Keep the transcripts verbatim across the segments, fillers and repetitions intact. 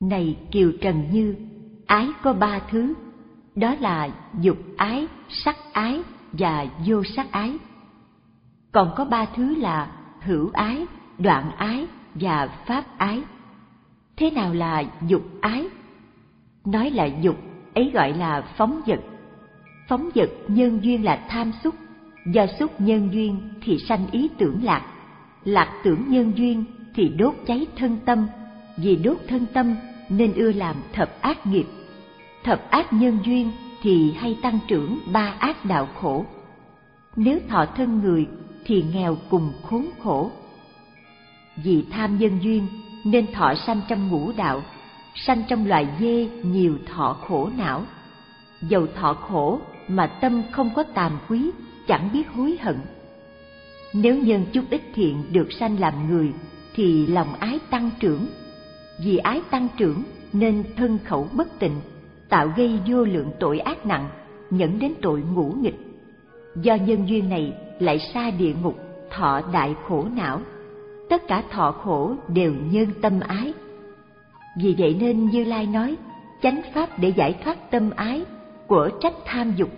Này Kiều Trần Như, ái có ba thứ, đó là dục ái, sắc ái và vô sắc ái. Còn có ba thứ là hữu ái, đoạn ái và pháp ái. Thế nào là dục ái? Nói là dục, ấy gọi là phóng dật. Phóng dật nhân duyên là tham xúc, do xúc nhân duyên thì sanh ý tưởng lạc, lạc tưởng nhân duyên thì đốt cháy thân tâm, vì đốt thân tâm nên ưa làm thập ác nghiệp. Thập ác nhân duyên thì hay tăng trưởng ba ác đạo khổ. Nếu thọ thân người thì nghèo cùng khốn khổ. Vì tham nhân duyên nên thọ sanh trong ngũ đạo, sanh trong loài dê nhiều thọ khổ não. Dầu thọ khổ mà tâm không có tàm quý, chẳng biết hối hận. Nếu nhân chút ít thiện được sanh làm người thì lòng ái tăng trưởng. Vì ái tăng trưởng nên thân khẩu bất tịnh, tạo gây vô lượng tội ác nặng, dẫn đến tội ngũ nghịch. Do nhân duyên này lại xa địa ngục, thọ đại khổ não. Tất cả thọ khổ đều nhân tâm ái. Vì vậy nên Như Lai nói chánh pháp để giải thoát tâm ái, của trách tham dục.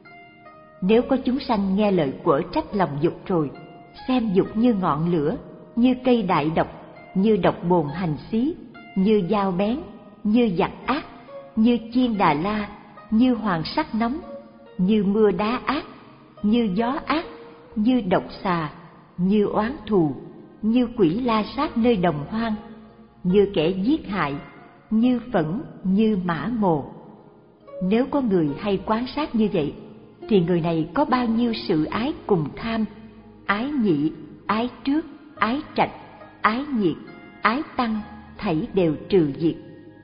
Nếu có chúng sanh nghe lời của trách lòng dục rồi, xem dục như ngọn lửa, như cây đại độc, như độc bồn hành xí, như dao bén, như giặc ác, như chiên đà la, như hoàng sắt nóng, như mưa đá ác, như gió ác, như độc xà, như oán thù, như quỷ la sát nơi đồng hoang, như kẻ giết hại, như phẫn, như mã mồ. Nếu có người hay quan sát như vậy, thì người này có bao nhiêu sự ái cùng tham, ái nhị, ái trước, ái trạch, ái nhiệt, ái tăng, thảy đều trừ diệt.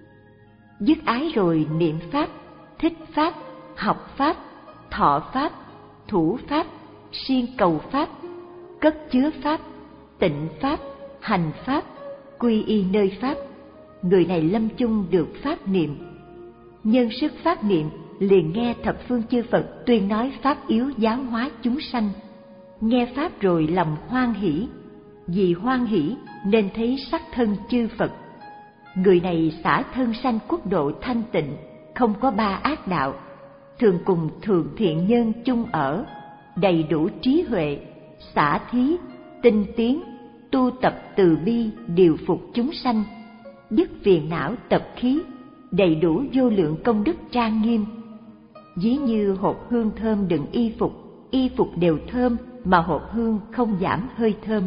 Dứt ái rồi niệm pháp, thích pháp, học pháp, thọ pháp, thủ pháp, siêng cầu pháp, cất chứa pháp, tịnh pháp, hành pháp, quy y nơi pháp. Người này lâm chung được pháp niệm. Nhân sức pháp niệm liền nghe thập phương chư Phật tuyên nói pháp yếu giáo hóa chúng sanh. Nghe pháp rồi lòng hoan hỷ, vì hoan hỷ nên thấy sắc thân chư Phật. Người này xả thân sanh quốc độ thanh tịnh, không có ba ác đạo, thường cùng thường thiện nhân chung ở, đầy đủ trí huệ, xả thí, tinh tiến, tu tập từ bi điều phục chúng sanh, dứt phiền não tập khí, đầy đủ vô lượng công đức trang nghiêm. Ví như hộp hương thơm đựng y phục, y phục đều thơm mà hộp hương không giảm hơi thơm.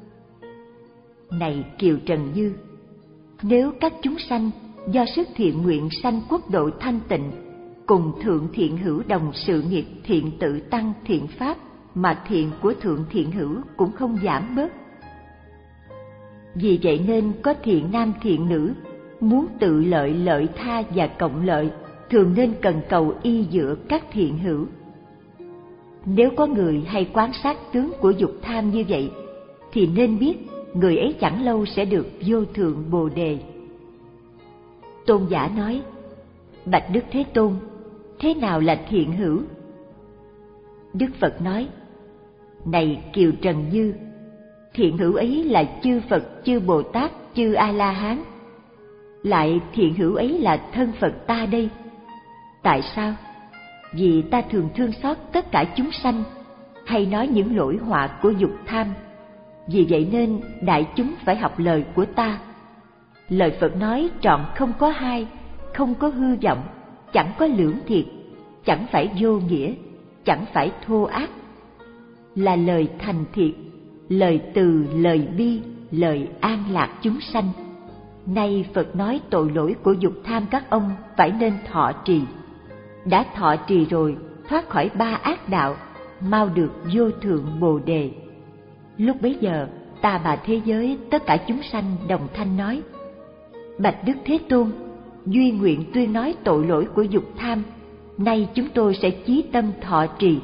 Này Kiều Trần Như, nếu các chúng sanh do sức thiện nguyện sanh quốc độ thanh tịnh, cùng thượng thiện hữu đồng sự nghiệp thiện tự tăng thiện pháp, mà thiện của thượng thiện hữu cũng không giảm bớt. Vì vậy nên có thiện nam thiện nữ, muốn tự lợi lợi tha và cộng lợi, thường nên cần cầu y dựa các thiện hữu. Nếu có người hay quan sát tướng của dục tham như vậy, thì nên biết người ấy chẳng lâu sẽ được vô thượng Bồ Đề. Tôn giả nói: Bạch Đức Thế Tôn, thế nào là thiện hữu? Đức Phật nói: Này Kiều Trần Như, thiện hữu ấy là chư Phật, chư Bồ Tát, chư A-la-hán. Lại thiện hữu ấy là thân Phật ta đây. Tại sao? Vì ta thường thương xót tất cả chúng sanh, hay nói những lỗi họa của dục tham. Vì vậy nên đại chúng phải học lời của ta. Lời Phật nói trọn không có hai, không có hư vọng, chẳng có lưỡng thiệt, chẳng phải vô nghĩa, chẳng phải thô ác. Là lời thành thiệt, lời từ, lời bi, lời an lạc chúng sanh. Nay Phật nói tội lỗi của dục tham các ông phải nên thọ trì. Đã thọ trì rồi, thoát khỏi ba ác đạo, mau được vô thượng Bồ Đề. Lúc bấy giờ, ta bà thế giới tất cả chúng sanh đồng thanh nói: Bạch Đức Thế Tôn, duy nguyện tuyên nói tội lỗi của dục tham, nay chúng tôi sẽ chí tâm thọ trì.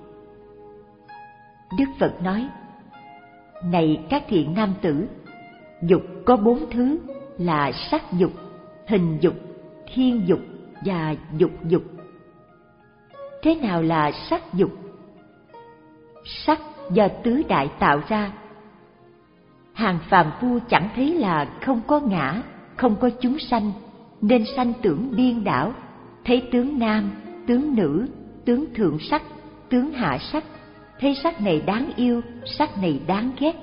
Đức Phật nói: Này các thiện nam tử, dục có bốn thứ là sắc dục, hình dục, thiên dục và dục dục. Thế nào là sắc dục? Sắc do tứ đại tạo ra. Hàng phàm phu chẳng thấy là không có ngã, không có chúng sanh, nên sanh tưởng điên đảo, thấy tướng nam, tướng nữ, tướng thượng sắc, tướng hạ sắc, thấy sắc này đáng yêu, sắc này đáng ghét.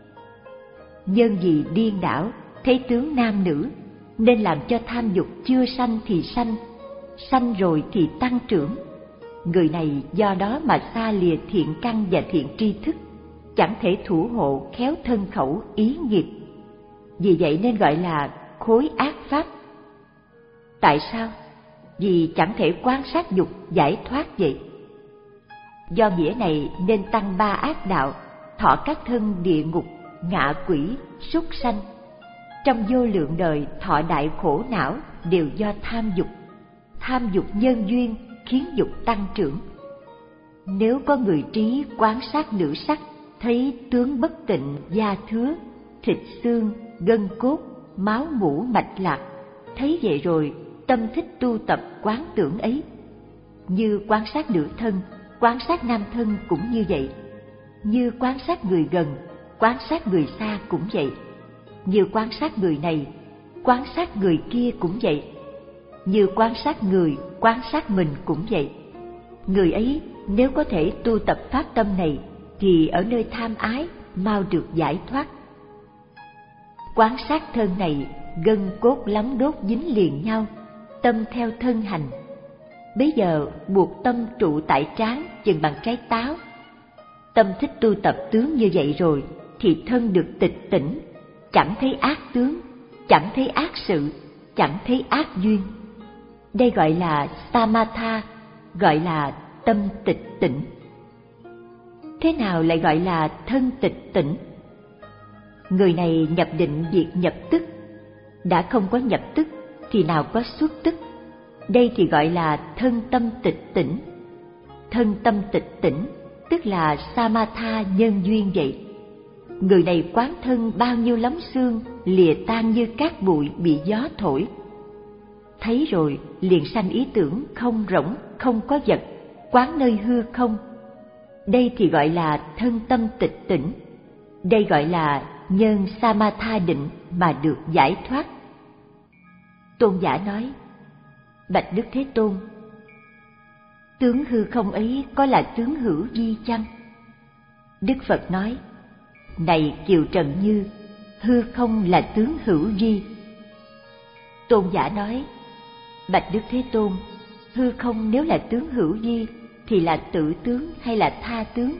Nhân vì điên đảo, thấy tướng nam nữ, nên làm cho tham dục chưa sanh thì sanh, sanh rồi thì tăng trưởng. Người này do đó mà xa lìa thiện căn và thiện tri thức, chẳng thể thủ hộ khéo thân khẩu ý nghiệp. Vì vậy nên gọi là khối ác pháp. Tại sao? Vì chẳng thể quan sát dục giải thoát vậy. Do nghĩa này nên tăng ba ác đạo, thọ các thân địa ngục, ngạ quỷ, súc sanh. Trong vô lượng đời thọ đại khổ não đều do tham dục. Tham dục nhân duyên khiến dục tăng trưởng. Nếu có người trí quán sát nữ sắc, thấy tướng bất tịnh, da thứa, thịt xương, gân cốt, máu mủ mạch lạc, thấy vậy rồi tâm thích tu tập quán tưởng ấy. Như quan sát nữ thân, quan sát nam thân cũng như vậy. Như quan sát người gần, quan sát người xa cũng vậy. Như quan sát người này, quan sát người kia cũng vậy. Như quan sát người, quan sát mình cũng vậy. Người ấy nếu có thể tu tập pháp tâm này thì ở nơi tham ái mau được giải thoát. Quan sát thân này, gân cốt lắm đốt dính liền nhau, tâm theo thân hành. Bấy giờ buộc tâm trụ tại trán chừng bằng trái táo. Tâm thích tu tập tướng như vậy rồi thì thân được tịch tỉnh, chẳng thấy ác tướng, chẳng thấy ác sự, chẳng thấy ác duyên. Đây gọi là samatha, gọi là tâm tịch tỉnh. Thế nào lại gọi là thân tịch tỉnh? Người này nhập định việc nhập tức, đã không có nhập tức thì nào có xuất tức. Đây thì gọi là thân tâm tịch tỉnh. Thân tâm tịch tỉnh tức là samatha nhân duyên vậy. Người này quán thân bao nhiêu lắm xương lìa tan như cát bụi bị gió thổi. Thấy rồi liền sanh ý tưởng không rỗng, không có vật, quán nơi hư không. Đây thì gọi là thân tâm tịch tỉnh. Đây gọi là nhân samatha định mà được giải thoát. Tôn giả nói: Bạch Đức Thế Tôn, tướng hư không ấy có là tướng hữu vi chăng? Đức Phật nói: Này Kiều Trần Như, hư không là tướng hữu vi. Tôn giả nói: Bạch Đức Thế Tôn, hư không nếu là tướng hữu vi thì là tự tướng hay là tha tướng?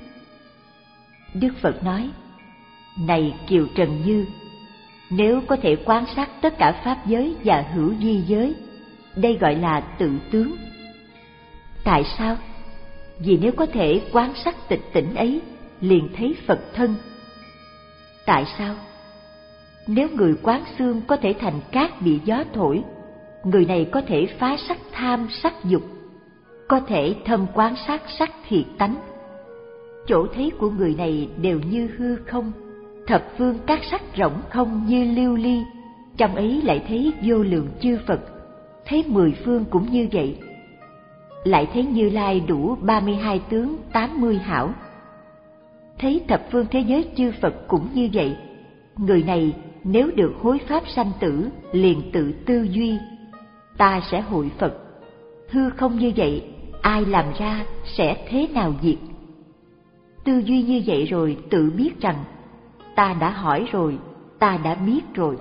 Đức Phật nói: Này Kiều Trần Như, nếu có thể quan sát tất cả pháp giới và hữu vi giới, đây gọi là tự tướng. Tại sao? Vì nếu có thể quan sát tịch tỉnh ấy, liền thấy Phật thân. Tại sao? Nếu người quán xương có thể thành cát bị gió thổi, người này có thể phá sắc tham sắc dục, có thể thâm quan sát sắc thiệt tánh. Chỗ thấy của người này đều như hư không, thập phương các sắc rỗng không như lưu ly, trong ấy lại thấy vô lượng chư Phật, thấy mười phương cũng như vậy. Lại thấy Như Lai đủ ba mươi hai tướng tám mươi hảo. Thấy thập phương thế giới chư Phật cũng như vậy. Người này nếu được hối pháp sanh tử, liền tự tư duy: ta sẽ hội Phật. Hư không như vậy, ai làm ra sẽ thế nào diệt? Tư duy như vậy rồi tự biết rằng: ta đã hỏi rồi, ta đã biết rồi.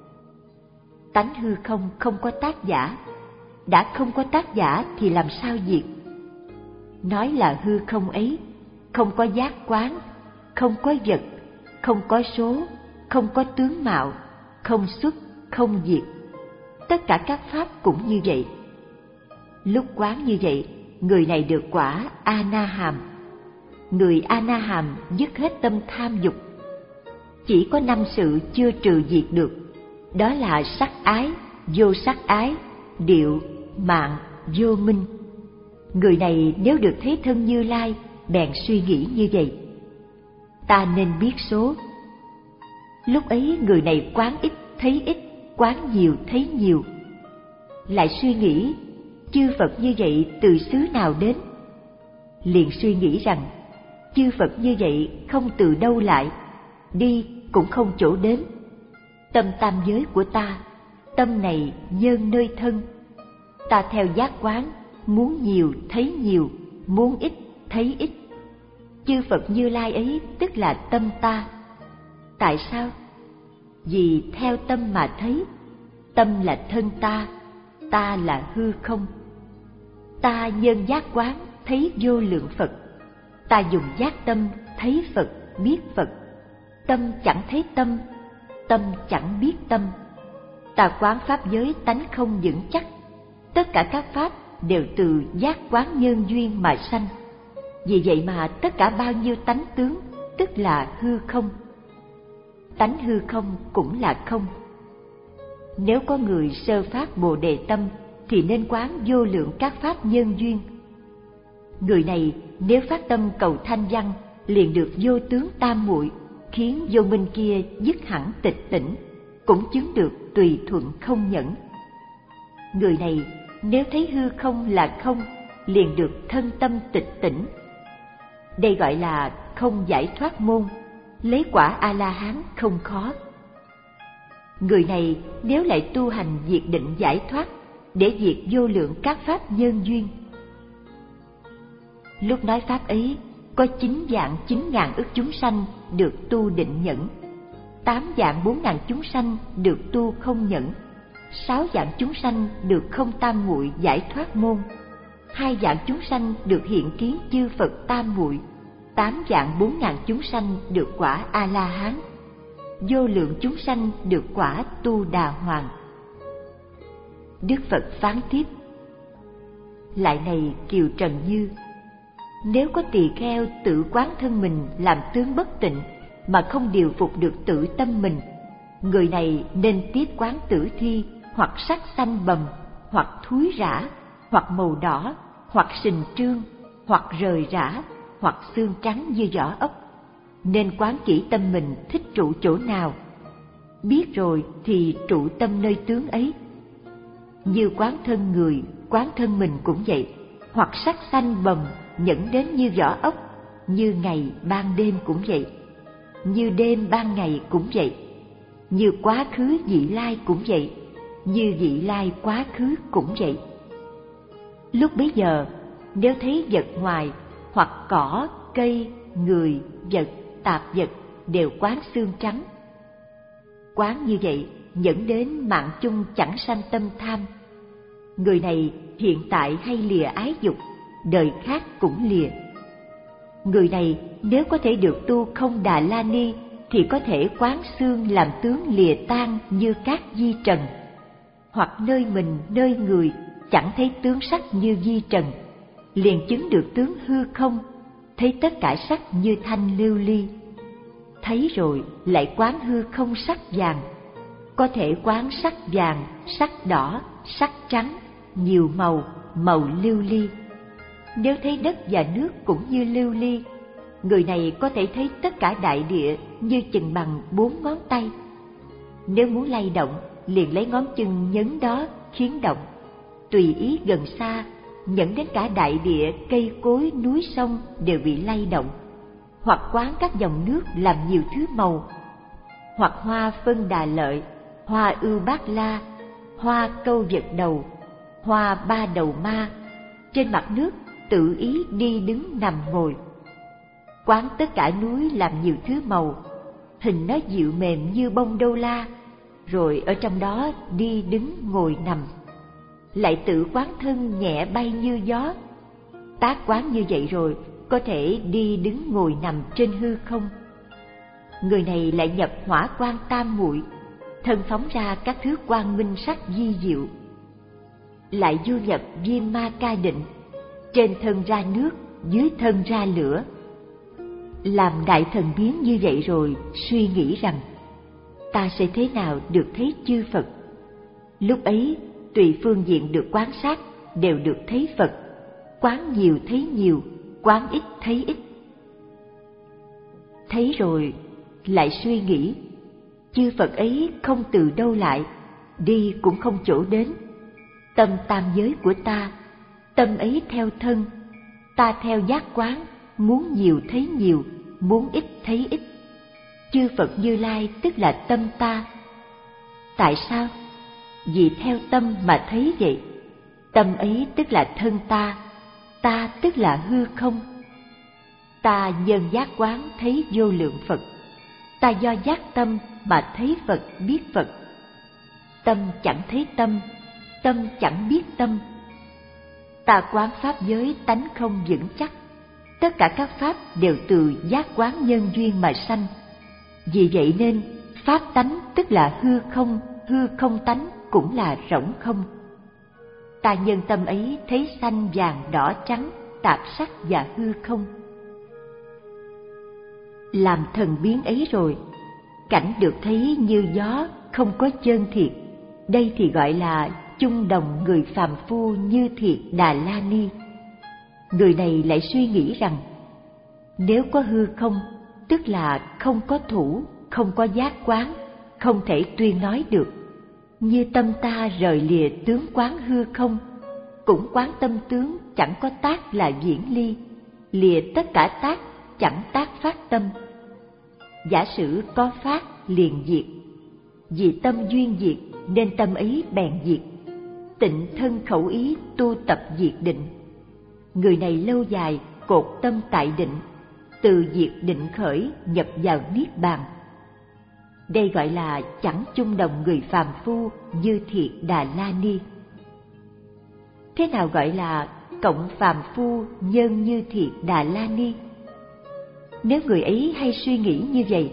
Tánh hư không không có tác giả, đã không có tác giả thì làm sao diệt? Nói là hư không ấy, không có giác quán, không có vật, không có số, không có tướng mạo, không xuất, không diệt. Tất cả các pháp cũng như vậy. Lúc quán như vậy, người này được quả A-na-hàm. Người A-na-hàm dứt hết tâm tham dục. Chỉ có năm sự chưa trừ diệt được, đó là sắc ái, vô sắc ái, điệu, mạng, vô minh. Người này nếu được thấy thân Như Lai, bèn suy nghĩ như vậy: ta nên biết số. Lúc ấy người này quán ít thấy ít, quán nhiều thấy nhiều. Lại suy nghĩ: chư Phật như vậy từ xứ nào đến? Liền suy nghĩ rằng: chư Phật như vậy không từ đâu lại, đi cũng không chỗ đến. Tâm tam giới của ta, tâm này nhơn nơi thân. Ta theo giác quán, muốn nhiều thấy nhiều, muốn ít thấy ít. Chư Phật Như Lai ấy tức là tâm ta. Tại sao? Vì theo tâm mà thấy. Tâm là thân ta, ta là hư không. Ta nhân giác quán thấy vô lượng Phật. Ta dùng giác tâm thấy Phật, biết Phật. Tâm chẳng thấy tâm, tâm chẳng biết tâm. Ta quán pháp giới tánh không vững chắc. Tất cả các pháp đều từ giác quán nhân duyên mà sanh. Vì vậy mà tất cả bao nhiêu tánh tướng tức là hư không. Tánh hư không cũng là không. Nếu có người sơ phát Bồ Đề tâm thì nên quán vô lượng các pháp nhân duyên. Người này nếu phát tâm cầu thanh văn liền được vô tướng tam muội, khiến vô minh kia dứt hẳn tịch tỉnh, cũng chứng được tùy thuận không nhẫn. Người này nếu thấy hư không là không liền được thân tâm tịch tỉnh. Đây gọi là không giải thoát môn, lấy quả A-la-hán không khó. Người này nếu lại tu hành diệt định giải thoát để diệt vô lượng các pháp nhân duyên. Lúc nói pháp ấy, có chín vạn chín ngàn ức chúng sanh được tu định nhẫn, tám vạn bốn ngàn chúng sanh được tu không nhẫn, sáu vạn chúng sanh được không tam muội giải thoát môn, hai vạn chúng sanh được hiện kiến chư Phật tam muội, tám vạn bốn ngàn chúng sanh được quả A-la-hán, vô lượng chúng sanh được quả tu đà hoàng. Đức Phật phán tiếp: lại này Kiều Trần Như, nếu có tỳ kheo tự quán thân mình làm tướng bất tịnh mà không điều phục được tự tâm mình, người này nên tiếp quán tử thi, hoặc sắc xanh bầm, hoặc thúi rã, hoặc màu đỏ, hoặc sình trương, hoặc rời rã, hoặc xương trắng như vỏ ốc. Nên quán kỹ tâm mình thích trụ chỗ nào, biết rồi thì trụ tâm nơi tướng ấy. Như quán thân người, quán thân mình cũng vậy, hoặc sắc xanh bầm nhẫn đến như vỏ ốc, như ngày ban đêm cũng vậy, như đêm ban ngày cũng vậy, như quá khứ vị lai cũng vậy, như vị lai quá khứ cũng vậy. Lúc bấy giờ, nếu thấy vật ngoài, hoặc cỏ, cây, người, vật, tạp vật đều quán xương trắng. Quán như vậy dẫn đến mạng chung chẳng sanh tâm tham. Người này hiện tại hay lìa ái dục, đời khác cũng lìa. Người này nếu có thể được tu không Đà La Ni thì có thể quán xương làm tướng lìa tan như cát di trần, hoặc nơi mình nơi người chẳng thấy tướng sắc như di trần, liền chứng được tướng hư không, thấy tất cả sắc như thanh lưu ly. Thấy rồi lại quán hư không sắc vàng, có thể quán sắc vàng, sắc đỏ, sắc trắng, nhiều màu, màu lưu ly. Nếu thấy đất và nước cũng như lưu ly, người này có thể thấy tất cả đại địa như chừng bằng bốn ngón tay. Nếu muốn lay động, liền lấy ngón chân nhấn đó khiến động, tùy ý gần xa, nhẫn đến cả đại địa, cây cối, núi sông đều bị lay động. Hoặc quán các dòng nước làm nhiều thứ màu, hoặc hoa phân đà lợi, hoa ưu bát la, hoa câu vật đầu, hoa ba đầu ma, trên mặt nước tự ý đi đứng nằm ngồi. Quán tất cả núi làm nhiều thứ màu, hình nó dịu mềm như bông đô la, rồi ở trong đó đi đứng ngồi nằm. Lại tự quán thân nhẹ bay như gió. Tác quán như vậy rồi có thể đi đứng ngồi nằm trên hư không. Người này lại nhập hỏa quang tam muội, thân phóng ra các thứ quang minh sắc di diệu. Lại du nhập viêm ma ca định, trên thân ra nước, dưới thân ra lửa. Làm đại thần biến như vậy rồi suy nghĩ rằng ta sẽ thế nào được thấy chư Phật. Lúc ấy tùy phương diện được quan sát đều được thấy Phật, quán nhiều thấy nhiều, quán ít thấy ít. Thấy rồi lại suy nghĩ, chư Phật ấy không từ đâu lại, đi cũng không chỗ đến. Tâm tam giới của ta, tâm ấy theo thân, ta theo giác quán, muốn nhiều thấy nhiều, muốn ít thấy ít. Chư Phật Như Lai tức là tâm ta. Tại sao? vì theo tâm mà thấy vậy. Tâm ấy tức là thân ta, ta tức là hư không. Ta nhân giác quán thấy vô lượng Phật, ta do giác tâm mà thấy Phật biết Phật. Tâm chẳng thấy tâm, tâm chẳng biết tâm. Ta quán pháp giới tánh không vững chắc, tất cả các pháp đều từ giác quán nhân duyên mà sanh. Vì vậy nên pháp tánh tức là hư không, hư không tánh cũng là rỗng không. Ta nhân tâm ấy thấy xanh vàng đỏ trắng, tạp sắc và hư không. Làm thần biến ấy rồi, cảnh được thấy như gió, không có chân thiệt. Đây thì gọi là chung đồng người phàm phu như thiệt Đà La Ni. Người này lại suy nghĩ rằng, nếu có hư không, tức là không có thủ, không có giác quán, không thể tuyên nói được. Như tâm ta rời lìa tướng quán hư không, cũng quán tâm tướng chẳng có tác là viễn ly, lìa tất cả tác chẳng tác phát tâm. Giả sử có phát liền diệt, vì tâm duyên diệt nên tâm ấy bèn diệt. Tịnh thân khẩu ý tu tập diệt định. Người này lâu dài cột tâm tại định, từ diệt định khởi nhập vào niết bàn. Đây gọi là chẳng chung đồng người phàm phu như thiệt Đà La Ni. Thế nào gọi là cộng phàm phu nhân như thiệt Đà La Ni? Nếu người ấy hay suy nghĩ như vậy,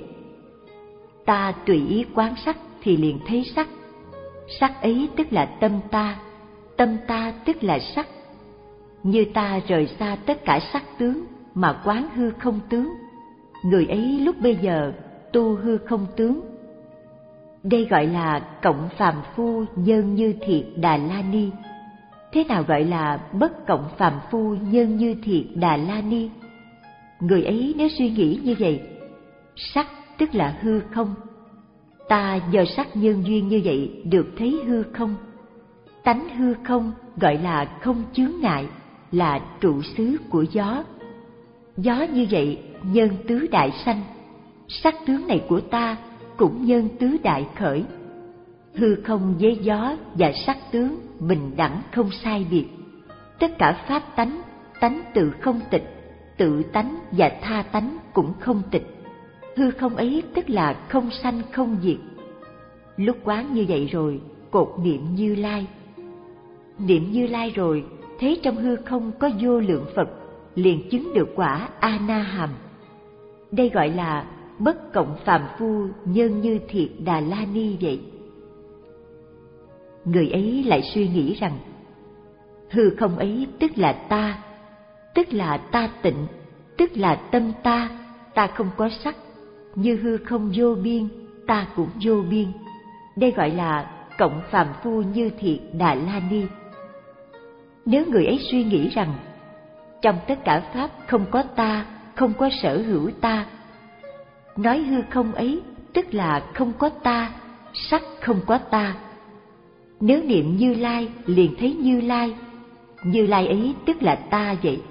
ta tùy ý quán sắc thì liền thấy sắc. Sắc ấy tức là tâm ta, tâm ta tức là sắc. Như ta rời xa tất cả sắc tướng mà quán hư không tướng, người ấy lúc bây giờ tu hư không tướng. Đây gọi là cộng phàm phu nhân như thiệt Đà La Ni. Thế nào gọi là bất cộng phàm phu nhân như thiệt Đà La Ni? Người ấy nếu suy nghĩ như vậy, sắc tức là hư không. Ta do sắc nhân duyên như vậy được thấy hư không. Tánh hư không gọi là không chướng ngại, là trụ xứ của gió. Gió như vậy nhân tứ đại sanh, sắc tướng này của ta cũng nhân tứ đại khởi. Hư không với gió và sắc tướng bình đẳng không sai biệt. Tất cả pháp tánh, tánh tự không tịch, tự tánh và tha tánh cũng không tịch. Hư không ấy tức là không sanh không diệt. Lúc quán như vậy rồi, cột niệm Như Lai. Niệm Như Lai rồi, thấy trong hư không có vô lượng Phật, liền chứng được quả A Na Hàm. Đây gọi là bất cộng phàm phu nhân như thiệt Đà La Ni vậy. Người ấy lại suy nghĩ rằng, hư không ấy tức là ta, tức là ta tịnh, tức là tâm ta, ta không có sắc. Như hư không vô biên, ta cũng vô biên. Đây gọi là cộng phàm phu như thiệt Đà La Ni. Nếu người ấy suy nghĩ rằng, trong tất cả pháp không có ta, không có sở hữu ta, nói hư không ấy tức là không có ta, sắc không có ta. Nếu niệm Như Lai liền thấy Như Lai, Như Lai ấy tức là ta vậy.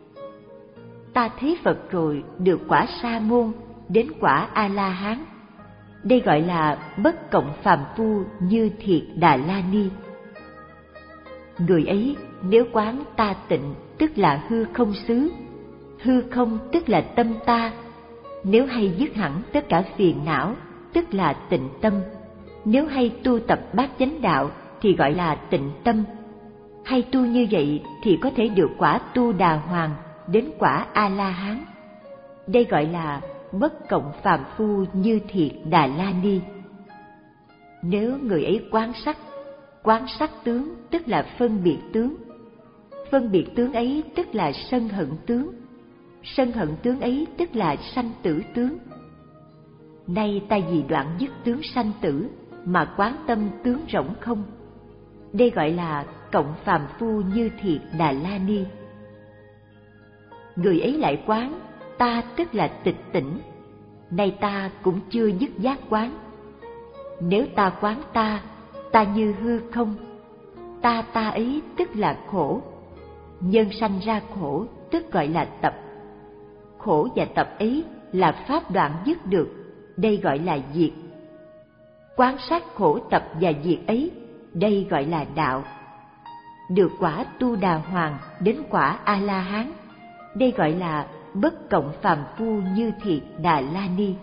Ta thấy Phật rồi được quả Sa môn, đến quả A La Hán. Đây gọi là bất cộng phàm phu như thiệt Đà La Ni. Người ấy nếu quán ta tịnh tức là hư không xứ, hư không tức là tâm ta. Nếu hay dứt hẳn tất cả phiền não tức là tịnh tâm. Nếu hay tu tập bát chánh đạo thì gọi là tịnh tâm. Hay tu như vậy thì có thể được quả Tu Đà Hoàng, đến quả A La Hán. Đây gọi là bất cộng phàm phu như thiệt Đà La Ni. Nếu người ấy quán sắc, quán sắc tướng tức là phân biệt tướng. Phân biệt tướng ấy tức là sân hận tướng. Sân hận tướng ấy tức là sanh tử tướng. Nay ta vì đoạn dứt tướng sanh tử mà quán tâm tướng rỗng không. Đây gọi là cộng phàm phu như thiệt Đà La Ni. Người ấy lại quán ta tức là tịch tỉnh. Nay ta cũng chưa dứt giác quán. Nếu ta quán ta, ta như hư không. Ta ta ấy tức là khổ. Nhân sanh ra khổ tức gọi là tập. Khổ và tập ấy là pháp đoạn dứt được, đây gọi là diệt. Quán sát khổ tập và diệt ấy đây gọi là đạo. Được quả Tu Đà Hoàng đến quả A-la-hán, đây gọi là bất cộng phàm phu Như Thiệt Đà La Ni.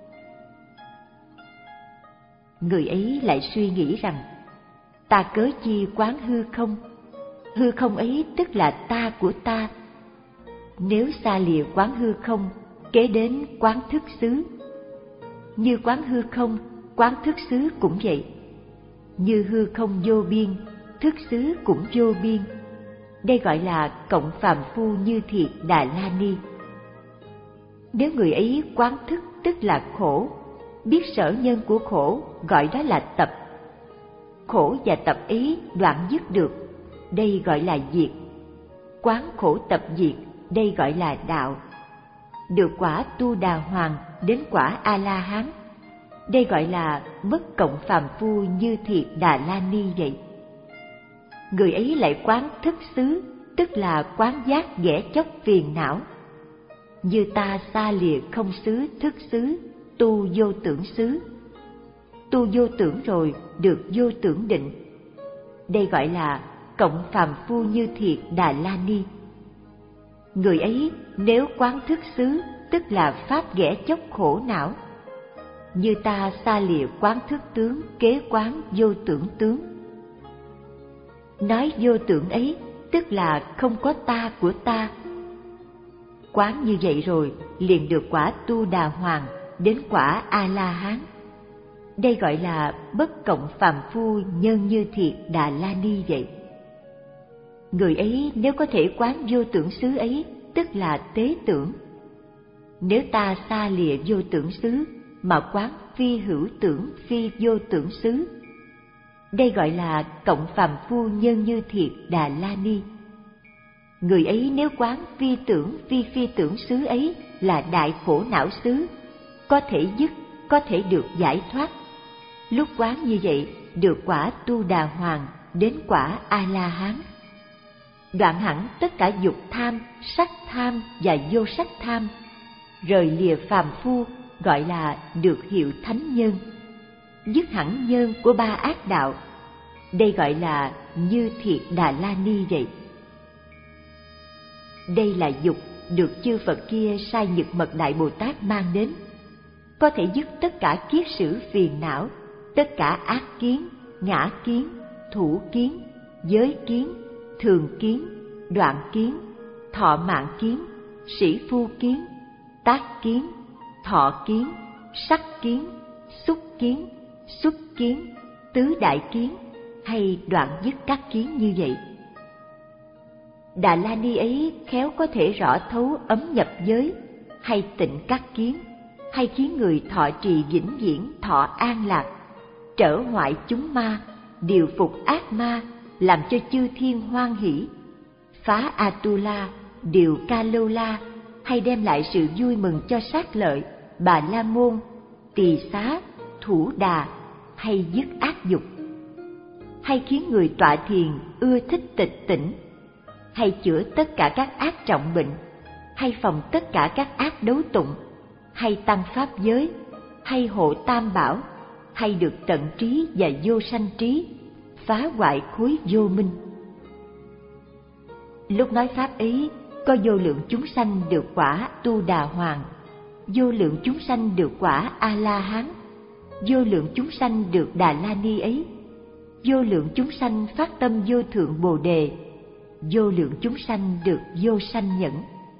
Người ấy lại suy nghĩ rằng, ta cớ chi quán hư không? Hư không ấy tức là ta của ta. Nếu xa lìa quán hư không, kế đến quán thức xứ. Như quán hư không, quán thức xứ cũng vậy. Như hư không vô biên, thức xứ cũng vô biên. Đây gọi là cộng phàm phu Như Thiệt Đà La Ni. Nếu người ấy quán thức tức là khổ, biết sở nhân của khổ, gọi đó là tập. Khổ và tập ý đoạn dứt được, đây gọi là diệt. Quán khổ tập diệt, đây gọi là đạo. Được quả Tu Đà Hoàng đến quả A-la-hán, đây gọi là bất cộng phàm phu Như Thiệt Đà La Ni vậy. Người ấy lại quán thức xứ, tức là quán giác ghẻ chóc phiền não. Như ta xa lìa không xứ thức xứ, tu vô tưởng xứ. Tu vô tưởng rồi được vô tưởng định. Đây gọi là cộng phàm phu Như Thiệt Đà La Ni. Người ấy nếu quán thức xứ, tức là pháp ghẻ chóc khổ não. Như ta xa lìa quán thức tướng, kế quán vô tưởng tướng. Nói vô tưởng ấy, tức là không có ta của ta. Quán như vậy rồi, liền được quả Tu Đà Hoàng đến quả A-la-hán. Đây gọi là bất cộng phàm phu Nhân Như Thiệt Đà La Ni vậy. Người ấy nếu có thể quán vô tưởng xứ ấy, tức là tế tưởng. Nếu ta xa lìa vô tưởng xứ mà quán phi hữu tưởng phi vô tưởng xứ, đây gọi là cộng phàm phu Nhân Như Thiệt Đà La Ni. Người ấy nếu quán phi tưởng phi phi tưởng xứ ấy là đại khổ não xứ, có thể dứt, có thể được giải thoát. Lúc quán như vậy, được quả Tu Đà Hoàng đến quả A-la-hán. Đoạn hẳn tất cả dục tham, sắc tham và vô sắc tham, rời lìa phàm phu, gọi là được hiệu thánh nhân. Dứt hẳn nhân của ba ác đạo, đây gọi là Như Thiệt Đà La Ni vậy. Đây là dục được chư Phật kia sai Nhật Mật Đại Bồ Tát mang đến, có thể dứt tất cả kiết sử phiền não, tất cả ác kiến, ngã kiến, thủ kiến, giới kiến, thường kiến, đoạn kiến, thọ mạng kiến, sĩ phu kiến, tác kiến, thọ kiến, sắc kiến, xúc kiến, xuất kiến, tứ đại kiến, hay đoạn dứt các kiến như vậy. Đà La Ni ấy khéo có thể rõ thấu ấm nhập giới, hay tịnh các kiến, hay khiến người thọ trì vĩnh viễn thọ an lạc, trở hoại chúng ma, điều phục ác ma, làm cho chư thiên hoan hỷ, phá Atula, điều Ca-lô-la, hay đem lại sự vui mừng cho sát lợi, Bà La Môn, Tỳ Xá, Thủ Đà, hay dứt ác dục, hay khiến người tọa thiền ưa thích tịch tỉnh, hay chữa tất cả các ác trọng bệnh, hay phòng tất cả các ác đấu tụng, hay tăng pháp giới, hay hộ tam bảo, hay được tận trí và vô sanh trí, phá hoại khối vô minh. Lúc nói pháp ấy, có vô lượng chúng sanh được quả Tu Đà Hoàng, vô lượng chúng sanh được quả A-la-hán, vô lượng chúng sanh được Đà La Ni ấy, vô lượng chúng sanh phát tâm vô thượng Bồ Đề, vô lượng chúng sanh được vô sanh nhẫn.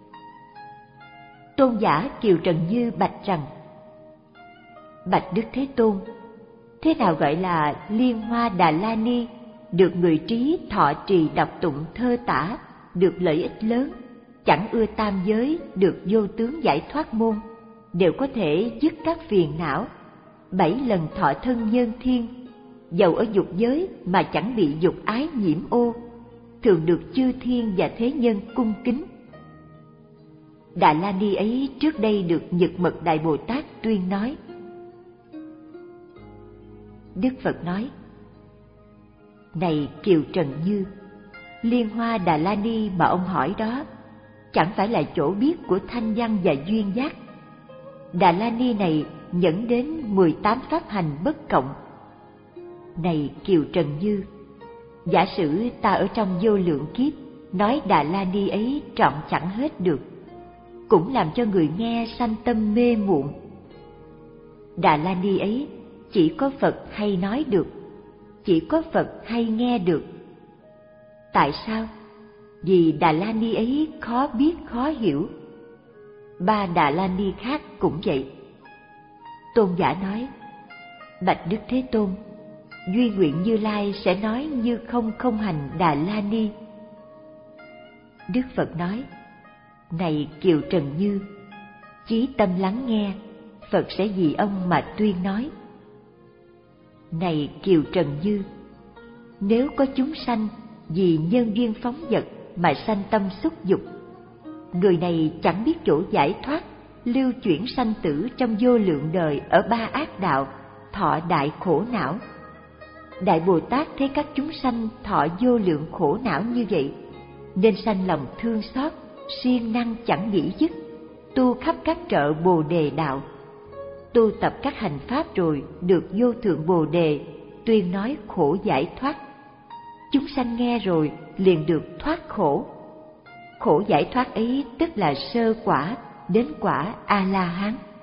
Tôn giả Kiều Trần Như bạch rằng: Bạch Đức Thế Tôn, thế nào gọi là Liên Hoa Đà La Ni, được người trí thọ trì đọc tụng thơ tả, được lợi ích lớn, chẳng ưa tam giới, được vô tướng giải thoát môn, đều có thể dứt các phiền não, bảy lần thọ thân nhân thiên, dầu ở dục giới mà chẳng bị dục ái nhiễm ô, thường được chư thiên và thế nhân cung kính. Đà La Ni ấy trước đây được Nhật Mật Đại Bồ Tát tuyên nói. Đức Phật nói: Này Kiều Trần Như, Liên Hoa Đà La Ni mà ông hỏi đó, chẳng phải là chỗ biết của thanh văn và duyên giác. Đà La Ni này nhẫn đến mười tám pháp hành bất cộng. Này Kiều Trần Như, giả sử ta ở trong vô lượng kiếp nói Đà La Ni ấy trọn chẳng hết được, cũng làm cho người nghe sanh tâm mê muội. Đà La Ni ấy chỉ có Phật hay nói được, chỉ có Phật hay nghe được. Tại sao? Vì Đà La Ni ấy khó biết khó hiểu. Ba Đà La Ni khác cũng vậy. Tôn giả nói: Bạch Đức Thế Tôn, duy nguyện Như Lai sẽ nói như không không hành Đà La Ni. Đức Phật nói: Này Kiều Trần Như, chí tâm lắng nghe, Phật sẽ vì ông mà tuyên nói. Này Kiều Trần Như, nếu có chúng sanh vì nhân duyên phóng dật mà sanh tâm xúc dục, người này chẳng biết chỗ giải thoát, lưu chuyển sanh tử trong vô lượng đời ở ba ác đạo, thọ đại khổ não. Đại Bồ Tát thấy các chúng sanh thọ vô lượng khổ não như vậy, nên sanh lòng thương xót, siêng năng chẳng nghỉ dứt, tu khắp các trợ Bồ Đề đạo. Tu tập các hành pháp rồi được vô thượng Bồ Đề, tuyên nói khổ giải thoát. Chúng sanh nghe rồi liền được thoát khổ. Khổ giải thoát ấy tức là sơ quả đến quả A La Hán.